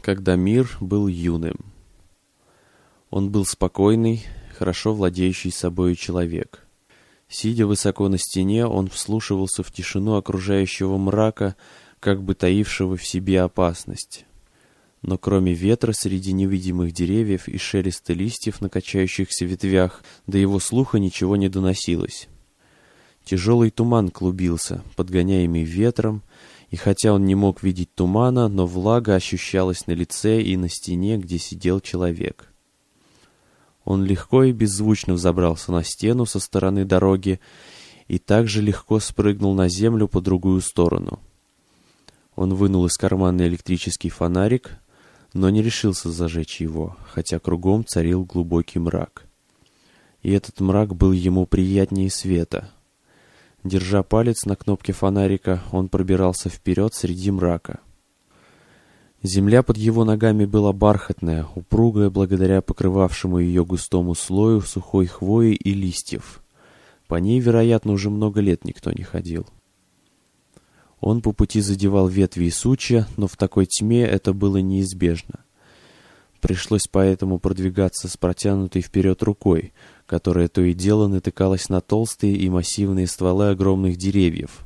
когда мир был юным. Он был спокойный, хорошо владеющий собою человек. Сидя высоко на стене, он вслушивался в тишину окружающего мрака, как бы таившего в себе опасность. Но кроме ветра среди невидимых деревьев и шелеста листьев на качающихся ветвях, до его слуха ничего не доносилось. Тяжелый туман клубился, подгоняемый ветром, и хотя он не мог видеть тумана, но влага ощущалась на лице и на стене, где сидел человек. Он легко и беззвучно взобрался на стену со стороны дороги и также легко спрыгнул на землю по другую сторону. Он вынул из кармана электрический фонарик, но не решился зажечь его, хотя кругом царил глубокий мрак. И этот мрак был ему приятнее света. Держа палец на кнопке фонарика, он пробирался вперед среди мрака. Земля под его ногами была бархатная, упругая благодаря покрывавшему ее густому слою сухой хвои и листьев. По ней, вероятно, уже много лет никто не ходил. Он по пути задевал ветви и сучья, но в такой тьме это было неизбежно. Пришлось поэтому продвигаться с протянутой вперед рукой, которая то и дело натыкалась на толстые и массивные стволы огромных деревьев.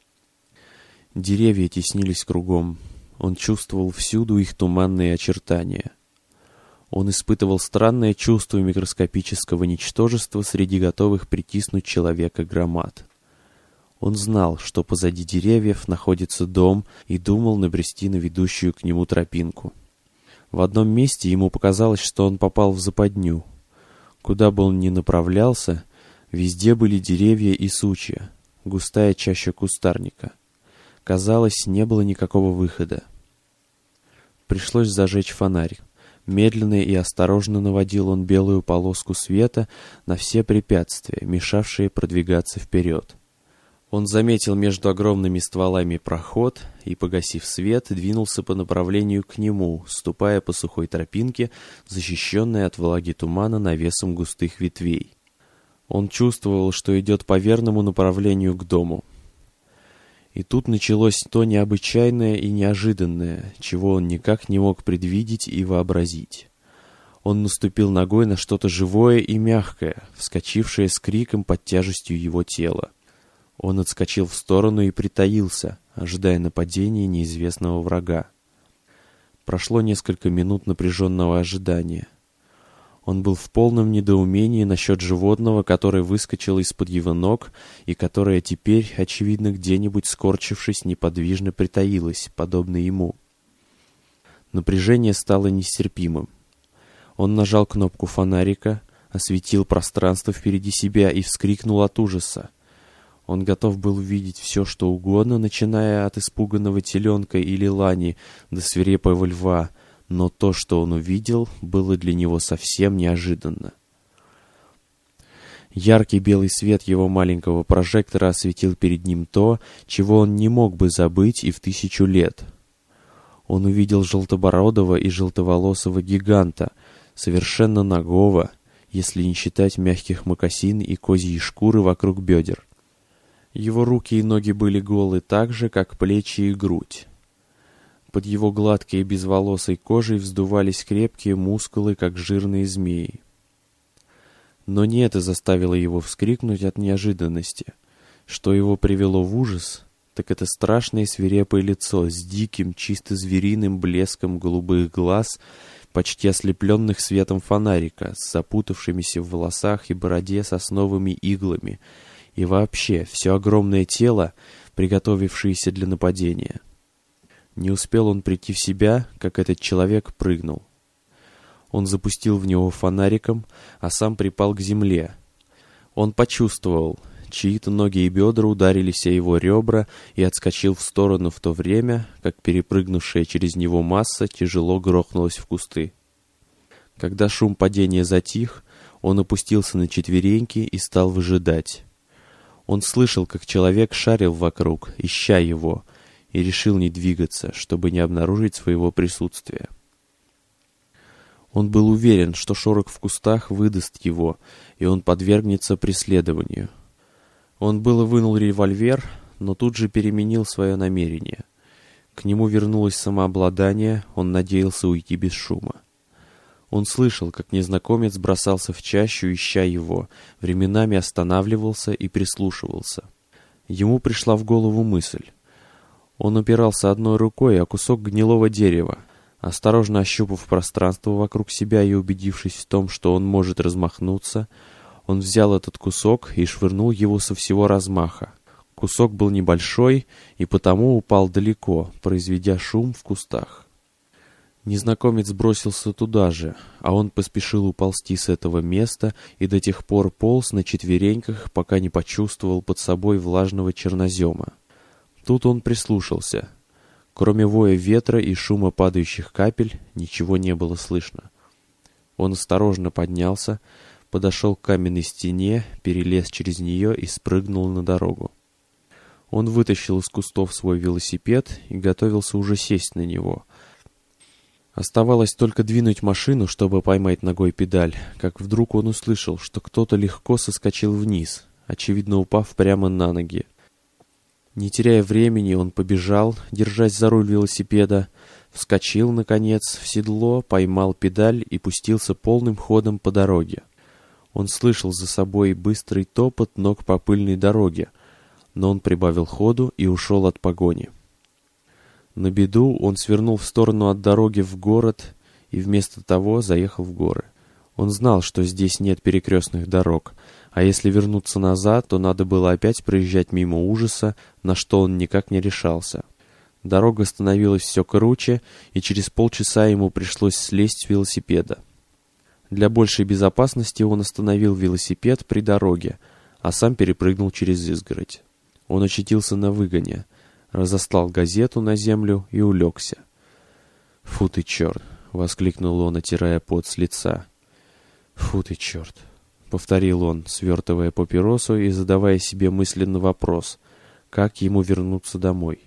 Деревья теснились кругом. Он чувствовал всюду их туманные очертания. Он испытывал странное чувство микроскопического ничтожества среди готовых притиснуть человека громад. Он знал, что позади деревьев находится дом, и думал набрести на ведущую к нему тропинку. В одном месте ему показалось, что он попал в западню. Куда бы он ни направлялся, везде были деревья и сучья, густая чаща кустарника. Казалось, не было никакого выхода. Пришлось зажечь фонарь. Медленно и осторожно наводил он белую полоску света на все препятствия, мешавшие продвигаться вперед. Он заметил между огромными стволами проход и, погасив свет, двинулся по направлению к нему, ступая по сухой тропинке, защищенной от влаги тумана навесом густых ветвей. Он чувствовал, что идет по верному направлению к дому. И тут началось то необычайное и неожиданное, чего он никак не мог предвидеть и вообразить. Он наступил ногой на что-то живое и мягкое, вскочившее с криком под тяжестью его тела. Он отскочил в сторону и притаился, ожидая нападения неизвестного врага. Прошло несколько минут напряженного ожидания. Он был в полном недоумении насчет животного, которое выскочило из-под его ног и которое теперь, очевидно, где-нибудь скорчившись, неподвижно притаилось, подобно ему. Напряжение стало нестерпимым. Он нажал кнопку фонарика, осветил пространство впереди себя и вскрикнул от ужаса. Он готов был увидеть все, что угодно, начиная от испуганного теленка или лани до свирепого льва, но то, что он увидел, было для него совсем неожиданно. Яркий белый свет его маленького прожектора осветил перед ним то, чего он не мог бы забыть и в 1000 лет. Он увидел желтобородого и желтоволосого гиганта, совершенно нагого, если не считать мягких мокасин и козьей шкуры вокруг бедер. Его руки и ноги были голы так же, как плечи и грудь. Под его гладкой и безволосой кожей вздувались крепкие мускулы, как жирные змеи. Но не это заставило его вскрикнуть от неожиданности. Что его привело в ужас, так это страшное свирепое лицо с диким, чисто звериным блеском голубых глаз, почти ослепленных светом фонарика, с запутавшимися в волосах и бороде сосновыми иглами, и вообще все огромное тело, приготовившееся для нападения. Не успел он прийти в себя, как этот человек прыгнул. Он запустил в него фонариком, а сам припал к земле. Он почувствовал, чьи-то ноги и бедра ударились о его ребра и отскочил в сторону в то время, как перепрыгнувшая через него масса тяжело грохнулась в кусты. Когда шум падения затих, он опустился на четвереньки и стал выжидать. Он слышал, как человек шарил вокруг, ища его, и решил не двигаться, чтобы не обнаружить своего присутствия. Он был уверен, что шорох в кустах выдаст его, и он подвергнется преследованию. Он было вынул револьвер, но тут же переменил свое намерение. К нему вернулось самообладание, он надеялся уйти без шума. Он слышал, как незнакомец бросался в чащу, ища его, временами останавливался и прислушивался. Ему пришла в голову мысль. Он упирался одной рукой о кусок гнилого дерева. Осторожно ощупав пространство вокруг себя и убедившись в том, что он может размахнуться, он взял этот кусок и швырнул его со всего размаха. Кусок был небольшой и потому упал далеко, произведя шум в кустах. Незнакомец бросился туда же, а он поспешил уползти с этого места и до тех пор полз на четвереньках, пока не почувствовал под собой влажного чернозема. Тут он прислушался. Кроме воя ветра и шума падающих капель, ничего не было слышно. Он осторожно поднялся, подошел к каменной стене, перелез через нее и спрыгнул на дорогу. Он вытащил из кустов свой велосипед и готовился уже сесть на него. Оставалось только двинуть машину, чтобы поймать ногой педаль, как вдруг он услышал, что кто-то легко соскочил вниз, очевидно упав прямо на ноги. Не теряя времени, он побежал, держась за руль велосипеда, вскочил, наконец, в седло, поймал педаль и пустился полным ходом по дороге. Он слышал за собой быстрый топот ног по пыльной дороге, но он прибавил ходу и ушел от погони. На беду он свернул в сторону от дороги в город и вместо того заехал в горы. Он знал, что здесь нет перекрестных дорог, а если вернуться назад, то надо было опять проезжать мимо ужаса, на что он никак не решался. Дорога становилась все круче, и через полчаса ему пришлось слезть с велосипеда. Для большей безопасности он остановил велосипед при дороге, а сам перепрыгнул через изгородь. Он очутился на выгоне, разослал газету на землю и улегся. «Фу ты, черт!» — воскликнул он, отирая пот с лица. «Фу ты, черт!» — повторил он, свертывая папиросу и задавая себе мысленно вопрос, как ему вернуться домой.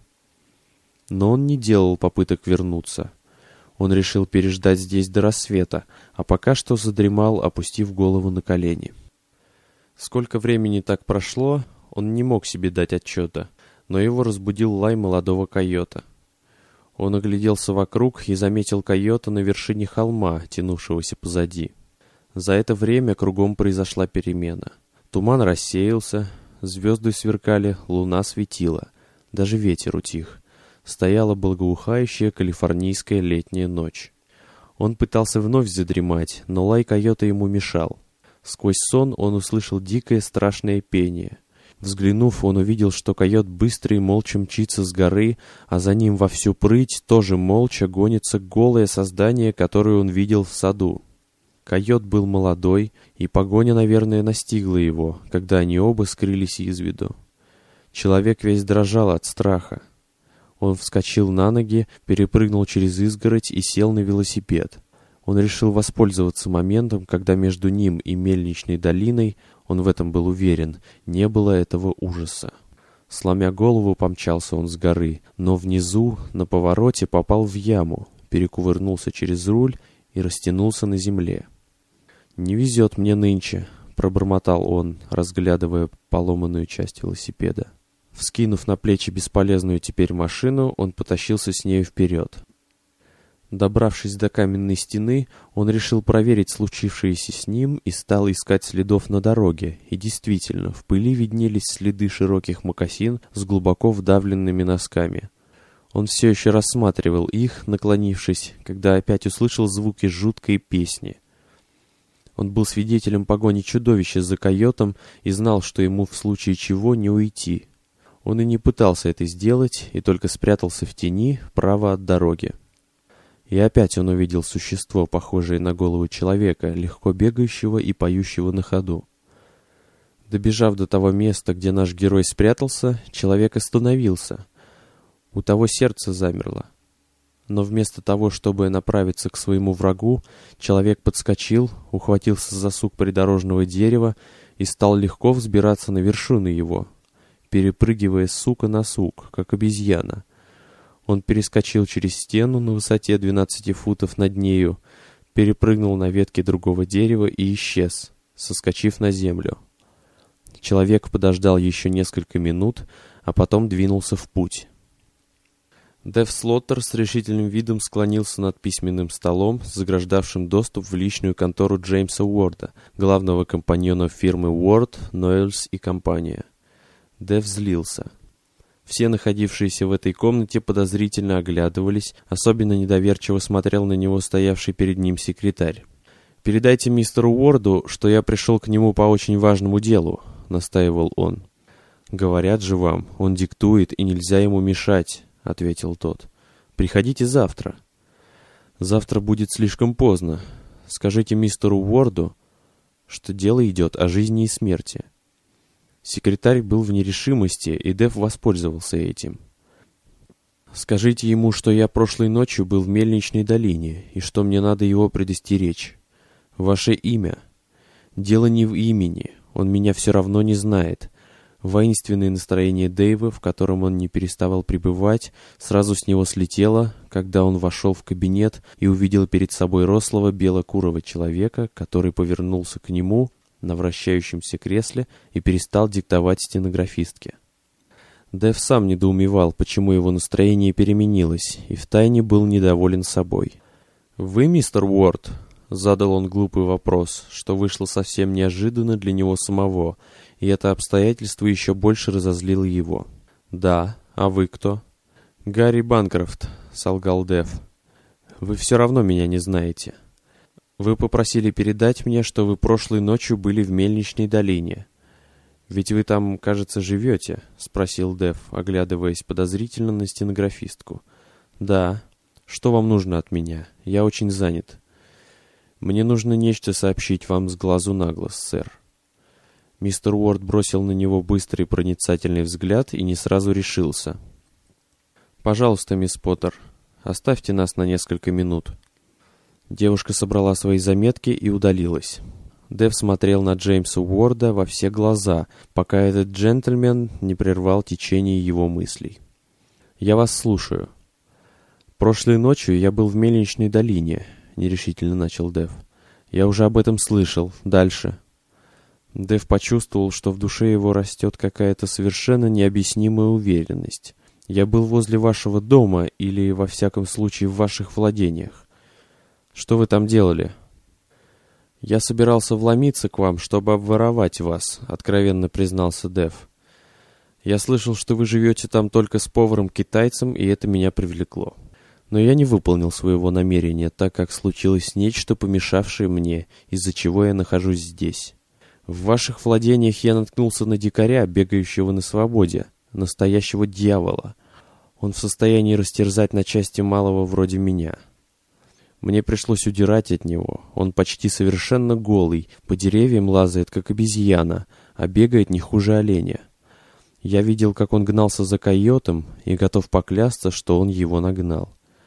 Но он не делал попыток вернуться. Он решил переждать здесь до рассвета, а пока что задремал, опустив голову на колени. Сколько времени так прошло, он не мог себе дать отчета, но его разбудил лай молодого койота. Он огляделся вокруг и заметил койота на вершине холма, тянувшегося позади. За это время кругом произошла перемена. Туман рассеялся, звезды сверкали, луна светила, даже ветер утих. Стояла благоухающая калифорнийская летняя ночь. Он пытался вновь задремать, но лай койота ему мешал. Сквозь сон он услышал дикое страшное пение. Взглянув, он увидел, что койот быстро и молча мчится с горы, а за ним во всю прыть тоже молча гонится голое создание, которое он видел в саду. Койот был молодой, и погоня, наверное, настигла его, когда они оба скрылись из виду. Человек весь дрожал от страха. Он вскочил на ноги, перепрыгнул через изгородь и сел на велосипед. Он решил воспользоваться моментом, когда между ним и мельничной долиной, он в этом был уверен, не было этого ужаса. Сломя голову, помчался он с горы, но внизу, на повороте, попал в яму, перекувырнулся через руль и растянулся на земле. «Не везет мне нынче», — пробормотал он, разглядывая поломанную часть велосипеда. Вскинув на плечи бесполезную теперь машину, он потащился с нею вперед. Добравшись до каменной стены, он решил проверить случившееся с ним и стал искать следов на дороге, и действительно, в пыли виднелись следы широких мокасин с глубоко вдавленными носками. Он все еще рассматривал их, наклонившись, когда опять услышал звуки жуткой песни. Он был свидетелем погони чудовища за койотом и знал, что ему в случае чего не уйти. Он и не пытался это сделать, и только спрятался в тени, вправо от дороги. И опять он увидел существо, похожее на голову человека, легко бегающего и поющего на ходу. Добежав до того места, где наш герой спрятался, человек остановился. У того сердце замерло. Но вместо того, чтобы направиться к своему врагу, человек подскочил, ухватился за сук придорожного дерева и стал легко взбираться на вершину его, перепрыгивая с сука на сук, как обезьяна. Он перескочил через стену на высоте 12 футов над нею, перепрыгнул на ветке другого дерева и исчез, соскочив на землю. Человек подождал еще несколько минут, а потом двинулся в путь. Дэв Слоттер с решительным видом склонился над письменным столом, заграждавшим доступ в личную контору Джеймса Уорда, главного компаньона фирмы Уорд, Нойлс и компания. Дэв злился. Все находившиеся в этой комнате подозрительно оглядывались, особенно недоверчиво смотрел на него стоявший перед ним секретарь. «Передайте мистеру Уорду, что я пришел к нему по очень важному делу», — настаивал он. «Говорят же вам, он диктует, и нельзя ему мешать», — ответил тот. «Приходите завтра». «Завтра будет слишком поздно. Скажите мистеру Уорду, что дело идет о жизни и смерти». Секретарь был в нерешимости, и Дэв воспользовался этим. «Скажите ему, что я прошлой ночью был в Мельничной долине, и что мне надо его предостеречь. Ваше имя. Дело не в имени, он меня все равно не знает». Воинственное настроение Дэйва, в котором он не переставал пребывать, сразу с него слетело, когда он вошел в кабинет и увидел перед собой рослого белокурого человека, который повернулся к нему на вращающемся кресле и перестал диктовать стенографистке. Дэв сам недоумевал, почему его настроение переменилось, и втайне был недоволен собой. «Вы, мистер Уорд?» — задал он глупый вопрос, что вышло совсем неожиданно для него самого, и это обстоятельство еще больше разозлило его. «Да, а вы кто?» «Гарри Банкрофт», — солгал Дэв. «Вы все равно меня не знаете. Вы попросили передать мне, что вы прошлой ночью были в Мельничной долине. Ведь вы там, кажется, живете?» — спросил Дэв, оглядываясь подозрительно на стенографистку. «Да. Что вам нужно от меня? Я очень занят». «Мне нужно нечто сообщить вам с глазу на глаз, сэр». Мистер Уорд бросил на него быстрый проницательный взгляд и не сразу решился. «Пожалуйста, мисс Поттер, оставьте нас на несколько минут». Девушка собрала свои заметки и удалилась. Дэв смотрел на Джеймса Уорда во все глаза, пока этот джентльмен не прервал течение его мыслей. «Я вас слушаю». «Прошлой ночью я был в Мельничной долине», — нерешительно начал Дэв. «Я уже об этом слышал. Дальше». Дэв почувствовал, что в душе его растет какая-то совершенно необъяснимая уверенность. «Я был возле вашего дома или, во всяком случае, в ваших владениях. Что вы там делали?» «Я собирался вломиться к вам, чтобы обворовать вас», — откровенно признался Дэв. «Я слышал, что вы живете там только с поваром-китайцем, и это меня привлекло. Но я не выполнил своего намерения, так как случилось нечто, помешавшее мне, из-за чего я нахожусь здесь. В ваших владениях я наткнулся на дикаря, бегающего на свободе, настоящего дьявола. Он в состоянии растерзать на части малого вроде меня. Мне пришлось удирать от него. Он почти совершенно голый, по деревьям лазает, как обезьяна, а бегает не хуже оленя. Я видел, как он гнался за койотом, и готов поклясться, что он его нагнал».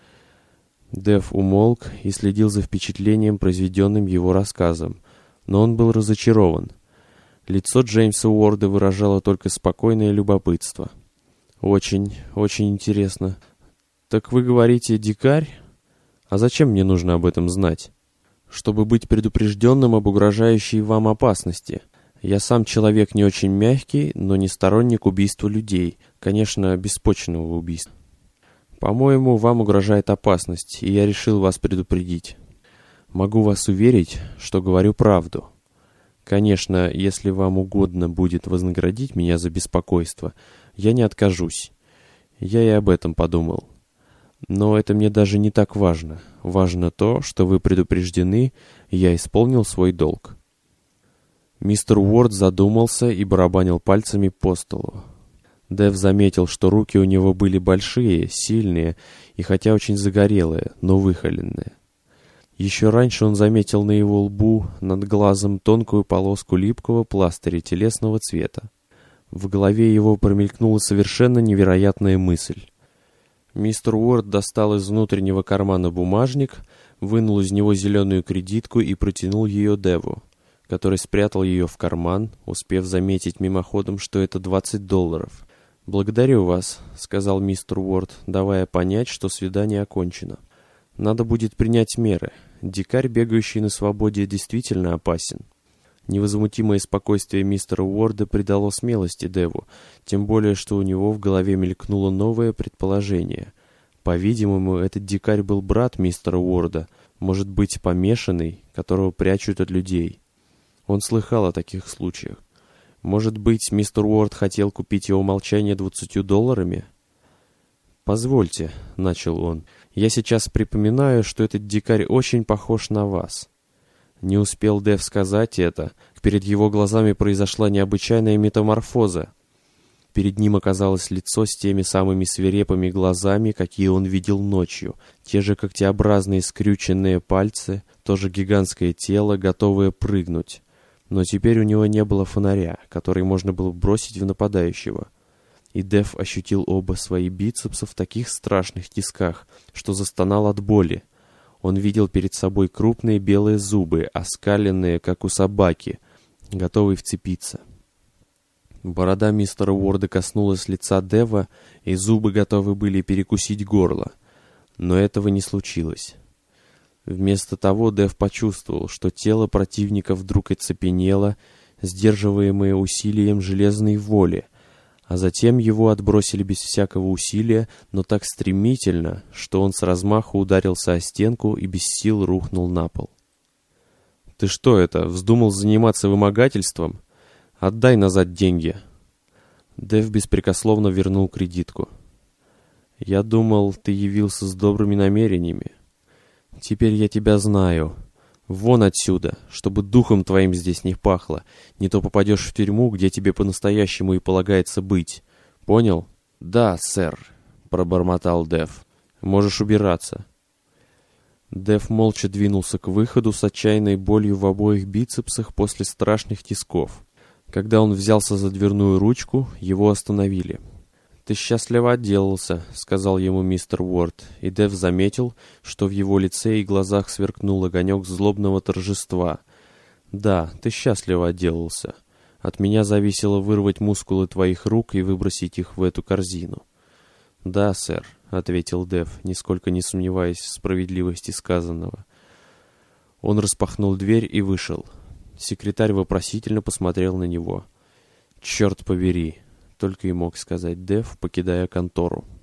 Дэв умолк и следил за впечатлением, произведенным его рассказом, но он был разочарован. Лицо Джеймса Уорда выражало только спокойное любопытство. «Очень, очень интересно. Так вы говорите, дикарь? А зачем мне нужно об этом знать?» «Чтобы быть предупрежденным об угрожающей вам опасности. Я сам человек не очень мягкий, но не сторонник убийства людей, конечно, беспочвенного убийства. По-моему, вам угрожает опасность, и я решил вас предупредить. Могу вас уверить, что говорю правду. Конечно, если вам угодно будет вознаградить меня за беспокойство, я не откажусь. Я и об этом подумал. Но это мне даже не так важно. Важно то, что вы предупреждены, и я исполнил свой долг». Мистер Уорд задумался и барабанил пальцами по столу. Дэв заметил, что руки у него были большие, сильные и хотя очень загорелые, но выхоленные. Еще раньше он заметил на его лбу над глазом тонкую полоску липкого пластыря телесного цвета. В голове его промелькнула совершенно невероятная мысль. Мистер Уорд достал из внутреннего кармана бумажник, вынул из него зеленую кредитку и протянул ее Дэву, который спрятал ее в карман, успев заметить мимоходом, что это $20. «Благодарю вас», — сказал мистер Уорд, давая понять, что свидание окончено. «Надо будет принять меры. Дикарь, бегающий на свободе, действительно опасен». Невозмутимое спокойствие мистера Уорда придало смелости Дэву, тем более, что у него в голове мелькнуло новое предположение. По-видимому, этот дикарь был брат мистера Уорда, может быть, помешанный, которого прячут от людей. Он слыхал о таких случаях. Может быть, мистер Уорд хотел купить его молчание $20? «Позвольте», — начал он, — «я сейчас припоминаю, что этот дикарь очень похож на вас». Не успел Дэв сказать это, перед его глазами произошла необычайная метаморфоза. Перед ним оказалось лицо с теми самыми свирепыми глазами, какие он видел ночью, те же когтеобразные скрюченные пальцы, то же гигантское тело, готовое прыгнуть. Но теперь у него не было фонаря, который можно было бросить в нападающего. И Дэв ощутил оба свои бицепса в таких страшных тисках, что застонал от боли. Он видел перед собой крупные белые зубы, оскаленные, как у собаки, готовые вцепиться. Борода мистера Уорда коснулась лица Дэва, и зубы готовы были перекусить горло. Но этого не случилось. Вместо того Дэв почувствовал, что тело противника вдруг оцепенело, сдерживаемое усилием железной воли, а затем его отбросили без всякого усилия, но так стремительно, что он с размаху ударился о стенку и без сил рухнул на пол. «Ты что это, вздумал заниматься вымогательством? Отдай назад деньги!» Дэв беспрекословно вернул кредитку. «Я думал, ты явился с добрыми намерениями. Теперь я тебя знаю. Вон отсюда, чтобы духом твоим здесь не пахло. Не то попадешь в тюрьму, где тебе по-настоящему и полагается быть. Понял?» «Да, сэр», — пробормотал Дэв. «Можешь убираться». Дэв молча двинулся к выходу с отчаянной болью в обоих бицепсах после страшных тисков. Когда он взялся за дверную ручку, его остановили. «Ты счастливо отделался», — сказал ему мистер Уорд, и Дэв заметил, что в его лице и глазах сверкнул огонек злобного торжества. «Да, ты счастливо отделался. От меня зависело вырвать мускулы твоих рук и выбросить их в эту корзину». «Да, сэр», — ответил Дэв, нисколько не сомневаясь в справедливости сказанного. Он распахнул дверь и вышел. Секретарь вопросительно посмотрел на него. «Черт побери!» — только и мог сказать Дэв, покидая контору.